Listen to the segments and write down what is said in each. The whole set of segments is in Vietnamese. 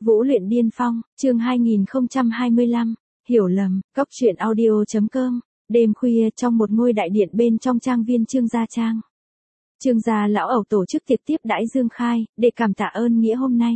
Vũ luyện điên phong, chương 2025, hiểu lầm, cóc truyện audio.com, đêm khuya trong một ngôi đại điện bên trong trang viên Trương Gia Trang. Trương gia lão ẩu tổ chức tiệc tiếp đãi Dương Khai, để cảm tạ ơn nghĩa hôm nay.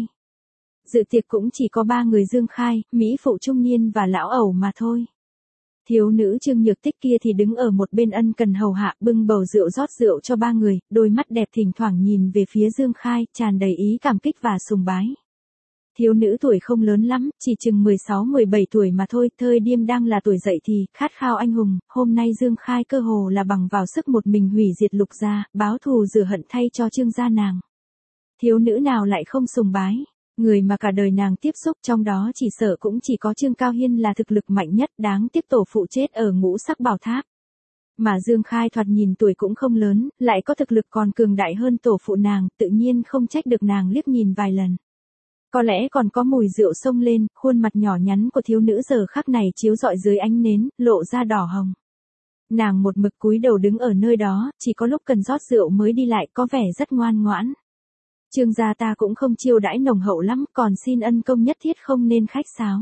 Dự tiệc cũng chỉ có 3 người Dương Khai, Mỹ phụ trung niên và lão ẩu mà thôi. Thiếu nữ Trương Nhược Tích kia thì đứng ở một bên ân cần hầu hạ bưng bầu rượu rót rượu cho 3 người, đôi mắt đẹp thỉnh thoảng nhìn về phía Dương Khai, tràn đầy ý cảm kích và sùng bái. Thiếu nữ tuổi không lớn lắm, chỉ chừng 16-17 tuổi mà thôi, thời điểm đang là tuổi dậy thì, khát khao anh hùng, hôm nay Dương Khai cơ hồ là bằng vào sức một mình hủy diệt Lục gia, báo thù rửa hận thay cho Trương gia nàng. Thiếu nữ nào lại không sùng bái, người mà cả đời nàng tiếp xúc trong đó chỉ sợ cũng chỉ có Trương Cao Hiên là thực lực mạnh nhất, đáng tiếc tổ phụ chết ở Ngũ Sắc Bảo Tháp. Mà Dương Khai thoạt nhìn tuổi cũng không lớn, lại có thực lực còn cường đại hơn tổ phụ nàng, tự nhiên không trách được nàng liếc nhìn vài lần. Có lẽ còn có mùi rượu xông lên, khuôn mặt nhỏ nhắn của thiếu nữ giờ khắc này chiếu rọi dưới ánh nến, lộ ra đỏ hồng. Nàng một mực cúi đầu đứng ở nơi đó, chỉ có lúc cần rót rượu mới đi lại, có vẻ rất ngoan ngoãn. Trương gia ta cũng không chiêu đãi nồng hậu lắm, còn xin ân công nhất thiết không nên khách sáo.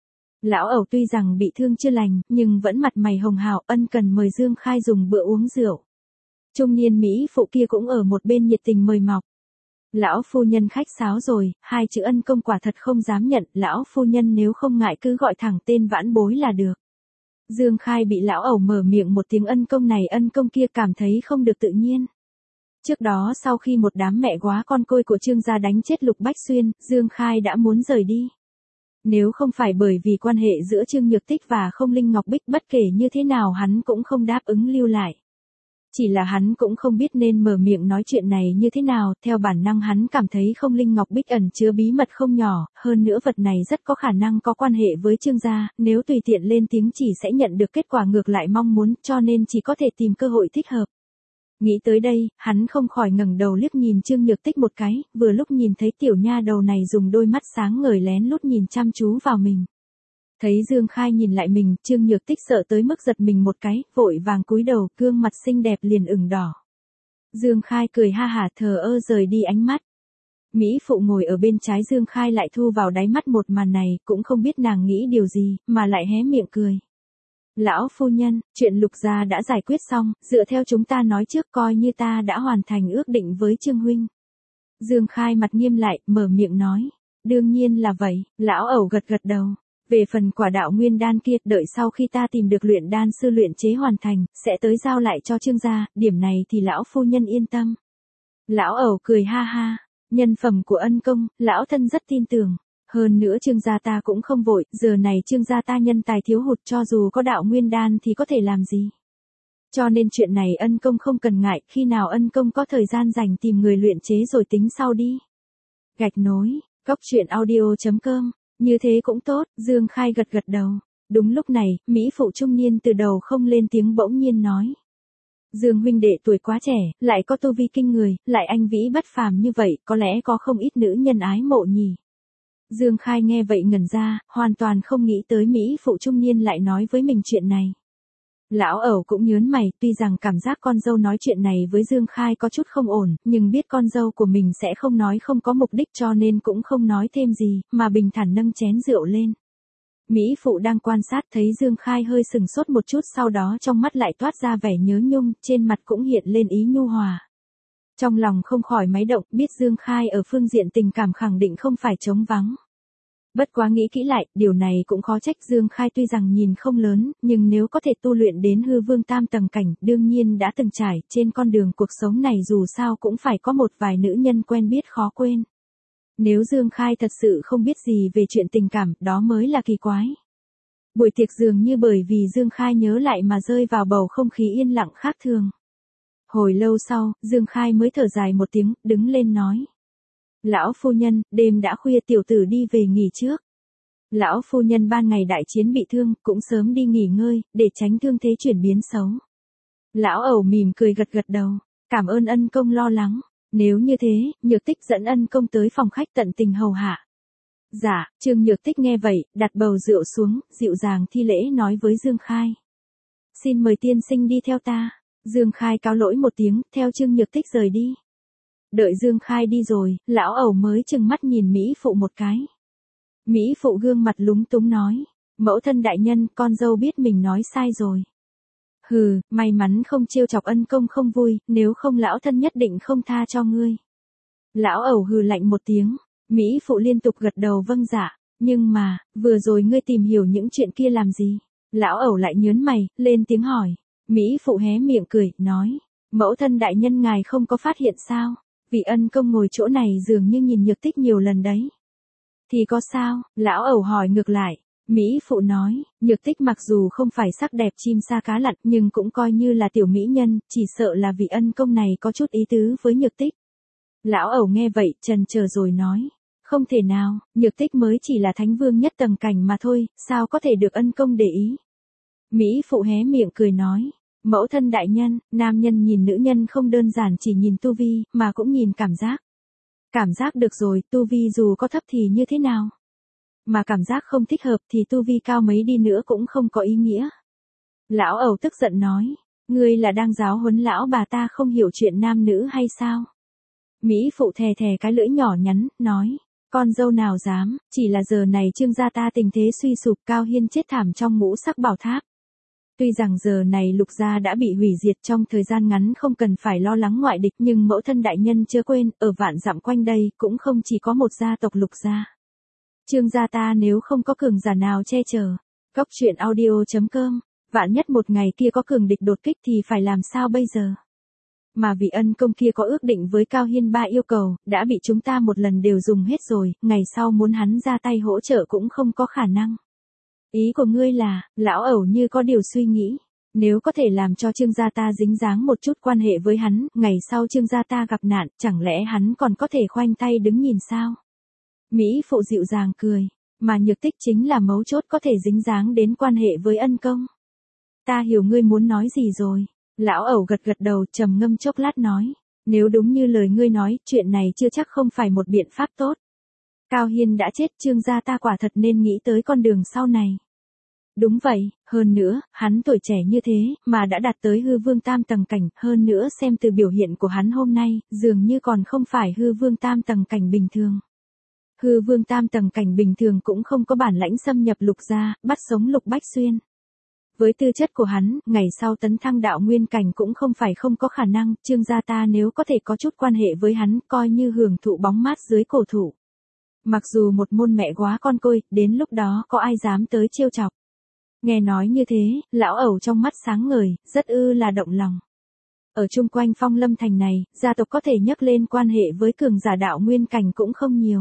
Lão ẩu tuy rằng bị thương chưa lành, nhưng vẫn mặt mày hồng hào, ân cần mời Dương Khai dùng bữa uống rượu. Trung niên Mỹ phụ kia cũng ở một bên nhiệt tình mời mọc. Lão phu nhân khách sáo rồi, 2 chữ ân công quả thật không dám nhận, lão phu nhân nếu không ngại cứ gọi thẳng tên vãn bối là được. Dương Khai bị lão ẩu mở miệng một tiếng ân công này ân công kia cảm thấy không được tự nhiên. Trước đó sau khi một đám mẹ góa con côi của Trương gia đánh chết Lục Bách Xuyên, Dương Khai đã muốn rời đi. Nếu không phải bởi vì quan hệ giữa Trương Nhược Tích và Không Linh Ngọc Bích bất kể như thế nào hắn cũng không đáp ứng lưu lại. Chỉ là hắn cũng không biết nên mở miệng nói chuyện này như thế nào, theo bản năng hắn cảm thấy Không Linh Ngọc Bích ẩn chứa bí mật không nhỏ, hơn nữa vật này rất có khả năng có quan hệ với Trương gia, nếu tùy tiện lên tiếng chỉ sẽ nhận được kết quả ngược lại mong muốn, cho nên chỉ có thể tìm cơ hội thích hợp. Nghĩ tới đây, hắn không khỏi ngẩng đầu liếc nhìn Trương Nhược Tích một cái, vừa lúc nhìn thấy tiểu nha đầu này dùng đôi mắt sáng ngời lén lút nhìn chăm chú vào mình. Thấy Dương Khai nhìn lại mình, Trương Nhược Tích sợ tới mức giật mình một cái, vội vàng cúi đầu, gương mặt xinh đẹp liền ửng đỏ. Dương Khai cười ha hả thờ ơ rời đi ánh mắt. Mỹ phụ ngồi ở bên trái Dương Khai lại thu vào đáy mắt một màn này, cũng không biết nàng nghĩ điều gì, mà lại hé miệng cười. Lão phu nhân, chuyện Lục gia đã giải quyết xong, dựa theo chúng ta nói trước coi như ta đã hoàn thành ước định với Trương huynh. Dương Khai mặt nghiêm lại, mở miệng nói. Đương nhiên là vậy, lão ẩu gật gật đầu. Về phần quả đạo nguyên đan kia, đợi sau khi ta tìm được luyện đan sư luyện chế hoàn thành, sẽ tới giao lại cho Trương gia, điểm này thì lão phu nhân yên tâm. Lão ẩu cười ha ha, nhân phẩm của ân công, lão thân rất tin tưởng. Hơn nữa Trương gia ta cũng không vội, giờ này Trương gia ta nhân tài thiếu hụt cho dù có đạo nguyên đan thì có thể làm gì. Cho nên chuyện này ân công không cần ngại, khi nào ân công có thời gian rảnh tìm người luyện chế rồi tính sau đi. Gạch nối, cóc truyện audio.com, như thế cũng tốt, Dương Khai gật gật đầu. Đúng lúc này, Mỹ phụ trung niên từ đầu không lên tiếng bỗng nhiên nói. Dương huynh đệ tuổi quá trẻ, lại có tu vi kinh người, lại anh vĩ bất phàm như vậy, có lẽ có không ít nữ nhân ái mộ nhỉ. Dương Khai nghe vậy ngẩn ra, hoàn toàn không nghĩ tới Mỹ phụ trung niên lại nói với mình chuyện này. Lão ẩu cũng nhớn mày, tuy rằng cảm giác con dâu nói chuyện này với Dương Khai có chút không ổn, nhưng biết con dâu của mình sẽ không nói không có mục đích cho nên cũng không nói thêm gì, mà bình thản nâng chén rượu lên. Mỹ phụ đang quan sát thấy Dương Khai hơi sừng sốt một chút sau đó trong mắt lại toát ra vẻ nhớ nhung, trên mặt cũng hiện lên ý nhu hòa. Trong lòng không khỏi máy động, biết Dương Khai ở phương diện tình cảm khẳng định không phải trống vắng. Bất quá nghĩ kỹ lại, điều này cũng khó trách Dương Khai tuy rằng nhìn không lớn, nhưng nếu có thể tu luyện đến hư vương tam tầng cảnh, đương nhiên đã từng trải, trên con đường cuộc sống này dù sao cũng phải có một vài nữ nhân quen biết khó quên. Nếu Dương Khai thật sự không biết gì về chuyện tình cảm, đó mới là kỳ quái. Buổi tiệc dường như bởi vì Dương Khai nhớ lại mà rơi vào bầu không khí yên lặng khác thường. Hồi lâu sau, Dương Khai mới thở dài một tiếng, đứng lên nói. Lão phu nhân, đêm đã khuya tiểu tử đi về nghỉ trước. Lão phu nhân ban ngày đại chiến bị thương, cũng sớm đi nghỉ ngơi, để tránh thương thế chuyển biến xấu. Lão ẩu mỉm cười gật gật đầu, cảm ơn ân công lo lắng. Nếu như thế, Nhược Tích dẫn ân công tới phòng khách tận tình hầu hạ. Dạ, Trương Nhược Tích nghe vậy, đặt bầu rượu xuống, dịu dàng thi lễ nói với Dương Khai. Xin mời tiên sinh đi theo ta. Dương Khai cáo lỗi một tiếng, theo Trương Nhược Tích rời đi. Đợi Dương Khai đi rồi, lão ẩu mới chừng mắt nhìn Mỹ phụ một cái. Mỹ phụ gương mặt lúng túng nói. Mẫu thân đại nhân, con dâu biết mình nói sai rồi. Hừ, may mắn không trêu chọc ân công không vui, nếu không lão thân nhất định không tha cho ngươi. Lão ẩu hừ lạnh một tiếng. Mỹ phụ liên tục gật đầu vâng dạ. Nhưng mà, vừa rồi ngươi tìm hiểu những chuyện kia làm gì? Lão ẩu lại nhớn mày, lên tiếng hỏi. Mỹ phụ hé miệng cười, nói. Mẫu thân đại nhân ngài không có phát hiện sao? Vị ân công ngồi chỗ này dường như nhìn Nhược Tích nhiều lần đấy. Thì có sao? Lão ẩu hỏi ngược lại. Mỹ phụ nói, Nhược Tích mặc dù không phải sắc đẹp chim sa cá lặn nhưng cũng coi như là tiểu mỹ nhân, chỉ sợ là vị ân công này có chút ý tứ với Nhược Tích. Lão ẩu nghe vậy chần chờ rồi nói. Không thể nào, Nhược Tích mới chỉ là thánh vương nhất tầng cảnh mà thôi, sao có thể được ân công để ý. Mỹ phụ hé miệng cười nói. Mẫu thân đại nhân, nam nhân nhìn nữ nhân không đơn giản chỉ nhìn tu vi, mà cũng nhìn cảm giác. Cảm giác được rồi, tu vi dù có thấp thì như thế nào? Mà cảm giác không thích hợp thì tu vi cao mấy đi nữa cũng không có ý nghĩa. Lão ẩu tức giận nói. Ngươi là đang giáo huấn lão bà ta không hiểu chuyện nam nữ hay sao? Mỹ phụ thè thè cái lưỡi nhỏ nhắn, nói. Con dâu nào dám, chỉ là giờ này Trương gia ta tình thế suy sụp, Cao Hiên chết thảm trong ngũ sắc bảo tháp. Tuy rằng giờ này Lục gia đã bị hủy diệt trong thời gian ngắn không cần phải lo lắng ngoại địch nhưng mẫu thân đại nhân chưa quên, ở vạn dặm quanh đây cũng không chỉ có một gia tộc Lục gia. Trương gia ta nếu không có cường giả nào che chở. Góc truyện audio.com, vạn nhất một ngày kia có cường địch đột kích thì phải làm sao bây giờ? Mà vị ân công kia có ước định với Cao Hiên ba yêu cầu, đã bị chúng ta một lần đều dùng hết rồi, ngày sau muốn hắn ra tay hỗ trợ cũng không có khả năng. Ý của ngươi là, lão ẩu như có điều suy nghĩ. Nếu có thể làm cho Trương gia ta dính dáng một chút quan hệ với hắn, ngày sau Trương gia ta gặp nạn, chẳng lẽ hắn còn có thể khoanh tay đứng nhìn sao? Mỹ phụ dịu dàng cười, mà Nhược Tích chính là mấu chốt có thể dính dáng đến quan hệ với ân công. Ta hiểu ngươi muốn nói gì rồi. Lão ẩu gật gật đầu trầm ngâm chốc lát nói. Nếu đúng như lời ngươi nói, chuyện này chưa chắc không phải một biện pháp tốt. Cao Hiên đã chết, Trương gia ta quả thật nên nghĩ tới con đường sau này. Đúng vậy, hơn nữa, hắn tuổi trẻ như thế, mà đã đạt tới hư vương tam tầng cảnh, hơn nữa xem từ biểu hiện của hắn hôm nay, dường như còn không phải hư vương tam tầng cảnh bình thường. Hư vương tam tầng cảnh bình thường cũng không có bản lãnh xâm nhập Lục gia, bắt sống Lục Bách Xuyên. Với tư chất của hắn, ngày sau tấn thăng đạo nguyên cảnh cũng không phải không có khả năng, Trương gia ta nếu có thể có chút quan hệ với hắn, coi như hưởng thụ bóng mát dưới cổ thụ. Mặc dù một môn mẹ quá con côi, đến lúc đó có ai dám tới trêu chọc. Nghe nói như thế, lão ẩu trong mắt sáng ngời, rất là động lòng. Ở chung quanh Phong Lâm thành này, gia tộc có thể nhắc lên quan hệ với cường giả đạo nguyên cảnh cũng không nhiều.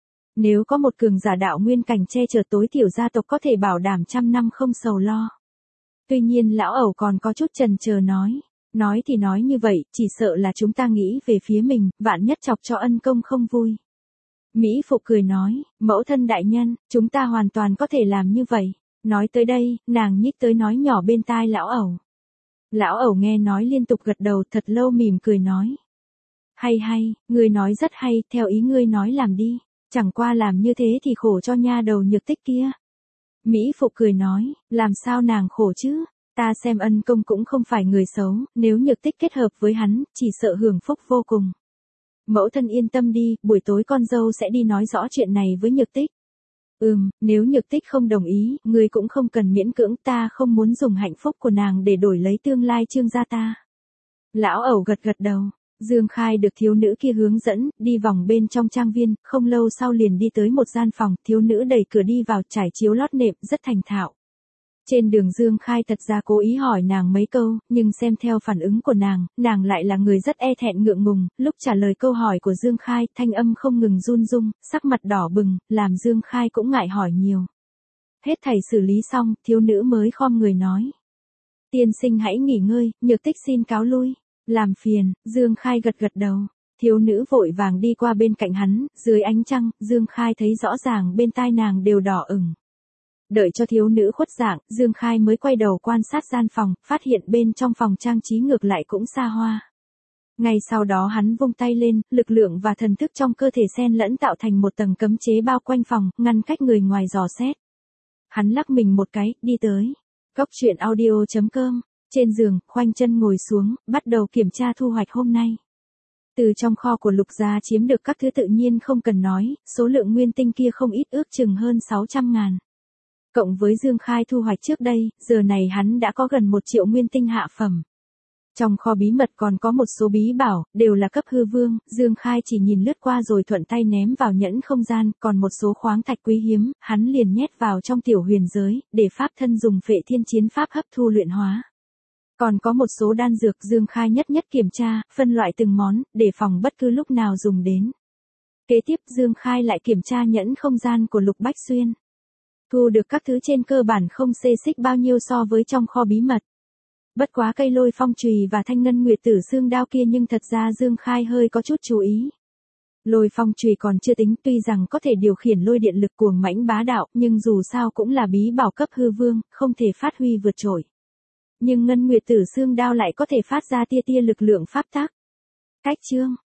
Nếu có một cường giả đạo nguyên cảnh che chở tối thiểu gia tộc có thể bảo đảm trăm năm không sầu lo. Tuy nhiên lão ẩu còn có chút chần chờ nói. Nói thì nói như vậy, chỉ sợ là chúng ta nghĩ về phía mình, vạn nhất chọc cho ân công không vui. Mỹ phụ cười nói, mẫu thân đại nhân, chúng ta hoàn toàn có thể làm như vậy. Nói tới đây, nàng nhích tới nói nhỏ bên tai lão ẩu. Lão ẩu nghe nói liên tục gật đầu thật lâu mỉm cười nói. Hay hay, ngươi nói rất hay, theo ý ngươi nói làm đi. Chẳng qua làm như thế thì khổ cho nha đầu Nhược Tích kia. Mỹ phụ cười nói, làm sao nàng khổ chứ, ta xem ân công cũng không phải người xấu, nếu Nhược Tích kết hợp với hắn, chỉ sợ hưởng phúc vô cùng. Mẫu thân yên tâm đi, buổi tối con dâu sẽ đi nói rõ chuyện này với Nhược Tích. Nếu Nhược Tích không đồng ý, ngươi cũng không cần miễn cưỡng, ta không muốn dùng hạnh phúc của nàng để đổi lấy tương lai Trương gia ta. Lão ẩu gật gật đầu. Dương Khai được thiếu nữ kia hướng dẫn, đi vòng bên trong trang viên, không lâu sau liền đi tới một gian phòng, thiếu nữ đẩy cửa đi vào trải chiếu lót nệm, rất thành thạo. Trên đường Dương Khai thật ra cố ý hỏi nàng mấy câu, nhưng xem theo phản ứng của nàng lại là người rất e thẹn ngượng ngùng, lúc trả lời câu hỏi của Dương Khai, thanh âm không ngừng run rung, sắc mặt đỏ bừng, làm Dương Khai cũng ngại hỏi nhiều. Hết thảy xử lý xong, thiếu nữ mới khom người nói. Tiên sinh hãy nghỉ ngơi, Nhược Tích xin cáo lui. Làm phiền, Dương Khai gật gật đầu. Thiếu nữ vội vàng đi qua bên cạnh hắn, dưới ánh trăng, Dương Khai thấy rõ ràng bên tai nàng đều đỏ ửng. Đợi cho thiếu nữ khuất dạng, Dương Khai mới quay đầu quan sát gian phòng, phát hiện bên trong phòng trang trí ngược lại cũng xa hoa. Ngay sau đó hắn vung tay lên, lực lượng và thần thức trong cơ thể xen lẫn tạo thành một tầng cấm chế bao quanh phòng, ngăn cách người ngoài dò xét. Hắn lắc mình một cái, đi tới. Góc truyện audio.com. Trên giường, khoanh chân ngồi xuống, bắt đầu kiểm tra thu hoạch hôm nay. Từ trong kho của Lục gia chiếm được các thứ tự nhiên không cần nói, số lượng nguyên tinh kia không ít, ước chừng hơn 600.000. Cộng với Dương Khai thu hoạch trước đây, giờ này hắn đã có gần 1 triệu nguyên tinh hạ phẩm. Trong kho bí mật còn có một số bí bảo, đều là cấp hư vương, Dương Khai chỉ nhìn lướt qua rồi thuận tay ném vào nhẫn không gian, còn một số khoáng thạch quý hiếm, hắn liền nhét vào trong tiểu huyền giới, để pháp thân dùng Phệ Thiên Chiến Pháp hấp thu luyện hóa. Còn có một số đan dược Dương Khai nhất nhất kiểm tra, phân loại từng món, để phòng bất cứ lúc nào dùng đến. Kế tiếp Dương Khai lại kiểm tra nhẫn không gian của Lục Bách Xuyên. Thu được các thứ trên cơ bản không xê xích bao nhiêu so với trong kho bí mật. Bất quá cây Lôi Phong chùy và thanh ngân nguyệt tử xương đao kia nhưng thật ra Dương Khai hơi có chút chú ý. Lôi Phong chùy còn chưa tính, tuy rằng có thể điều khiển lôi điện lực cuồng mãnh bá đạo, nhưng dù sao cũng là bí bảo cấp hư vương, không thể phát huy vượt trội. Nhưng ngân nguyệt tử xương đao lại có thể phát ra tia tia lực lượng pháp tắc. Cách chương